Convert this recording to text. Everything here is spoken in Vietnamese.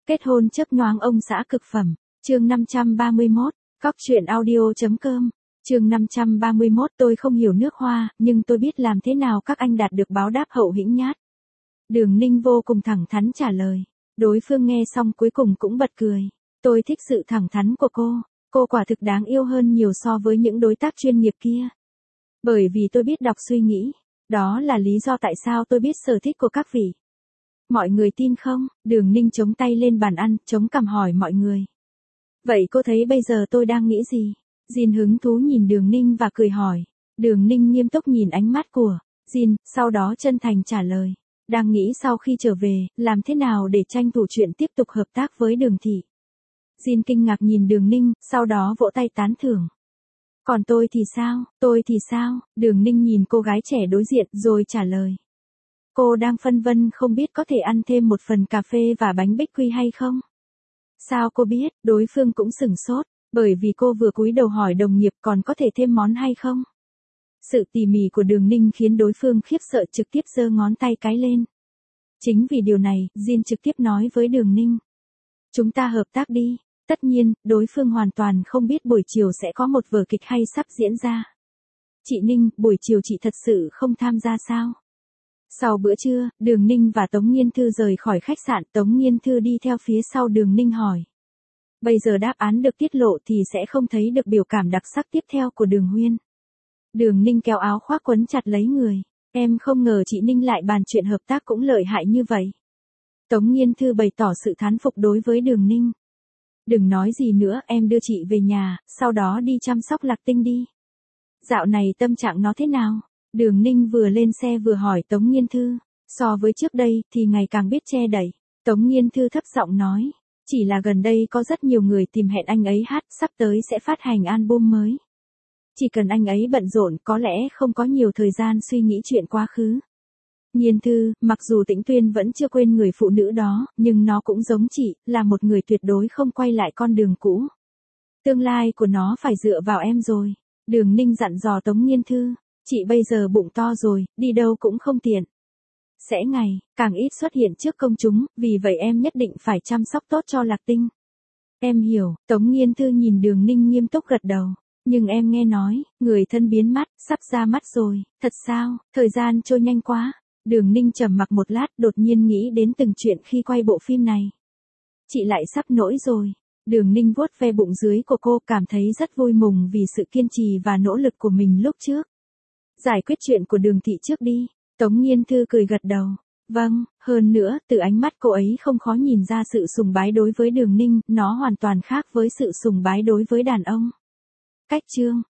Kết hôn chớp nhoáng ông xã cực phẩm. Chương 531, cóc.audio.com. Chương 531. Tôi không hiểu nước Hoa, nhưng tôi biết làm thế nào các anh đạt được báo đáp hậu hĩnh nhát. Đường Ninh vô cùng thẳng thắn trả lời. Đối phương nghe xong cuối cùng cũng bật cười. Tôi thích sự thẳng thắn của cô quả thực đáng yêu hơn nhiều so với những đối tác chuyên nghiệp kia. Bởi vì tôi biết đọc suy nghĩ, đó là lý do tại sao tôi biết sở thích của các vị. Mọi người tin không? Đường Ninh chống tay lên bàn ăn, chống cằm hỏi mọi người. Vậy cô thấy bây giờ tôi đang nghĩ gì? Jin hứng thú nhìn Đường Ninh và cười hỏi. Đường Ninh nghiêm túc nhìn ánh mắt của Jin, sau đó chân thành trả lời. Đang nghĩ sau khi trở về, làm thế nào để tranh thủ chuyện tiếp tục hợp tác với Đường Thị. Jin kinh ngạc nhìn Đường Ninh, sau đó vỗ tay tán thưởng. Còn tôi thì sao? Đường Ninh nhìn cô gái trẻ đối diện rồi trả lời. Cô đang phân vân không biết có thể ăn thêm một phần cà phê và bánh bích quy hay không? Sao cô biết? Đối phương cũng sửng sốt, bởi vì cô vừa cúi đầu hỏi đồng nghiệp còn có thể thêm món hay không? Sự tỉ mỉ của Đường Ninh khiến đối phương khiếp sợ trực tiếp giơ ngón tay cái lên. Chính vì điều này, Jin trực tiếp nói với Đường Ninh. Chúng ta hợp tác đi. Tất nhiên, đối phương hoàn toàn không biết buổi chiều sẽ có một vở kịch hay sắp diễn ra. Chị Ninh, buổi chiều chị thật sự không tham gia sao? Sau bữa trưa, Đường Ninh và Tống Nghiên Thư rời khỏi khách sạn. Tống Nghiên Thư đi theo phía sau Đường Ninh hỏi. Bây giờ đáp án được tiết lộ thì sẽ không thấy được biểu cảm đặc sắc tiếp theo của Đường Huyên. Đường Ninh kéo áo khoác quấn chặt lấy người. Em không ngờ chị Ninh lại bàn chuyện hợp tác cũng lợi hại như vậy. Tống Nghiên Thư bày tỏ sự thán phục đối với Đường Ninh. Đừng nói gì nữa, em đưa chị về nhà, sau đó đi chăm sóc Lạc Tinh đi. Dạo này tâm trạng nó thế nào? Đường Ninh vừa lên xe vừa hỏi Tống Nghiên Thư. So với trước đây thì ngày càng biết che đậy. Tống Nghiên Thư thấp giọng nói. Chỉ là gần đây có rất nhiều người tìm hẹn anh ấy hát, sắp tới sẽ phát hành album mới. Chỉ cần anh ấy bận rộn có lẽ không có nhiều thời gian suy nghĩ chuyện quá khứ. Nghiên Thư, mặc dù Tĩnh Tuyên vẫn chưa quên người phụ nữ đó, nhưng nó cũng giống chị, là một người tuyệt đối không quay lại con đường cũ. Tương lai của nó phải dựa vào em rồi. Đường Ninh dặn dò Tống Nghiên Thư. Chị bây giờ bụng to rồi, đi đâu cũng không tiện. Sẽ ngày càng ít xuất hiện trước công chúng, vì vậy em nhất định phải chăm sóc tốt cho Lạc Tinh. Em hiểu. Tống Nghiên Thư nhìn Đường Ninh nghiêm túc gật đầu. Nhưng em nghe nói, người thân biến mắt, sắp ra mắt rồi. Thật sao? Thời gian trôi nhanh quá. Đường Ninh trầm mặc một lát, đột nhiên nghĩ đến từng chuyện khi quay bộ phim này. Chị lại sắp nổi rồi. Đường Ninh vuốt ve bụng dưới của cô, cảm thấy rất vui mừng vì sự kiên trì và nỗ lực của mình lúc trước. Giải quyết chuyện của Đường Thị trước đi. Tống Nghiên Thư cười gật đầu. Vâng, hơn nữa, từ ánh mắt cô ấy không khó nhìn ra sự sùng bái đối với Đường Ninh, nó hoàn toàn khác với sự sùng bái đối với đàn ông. Cách chương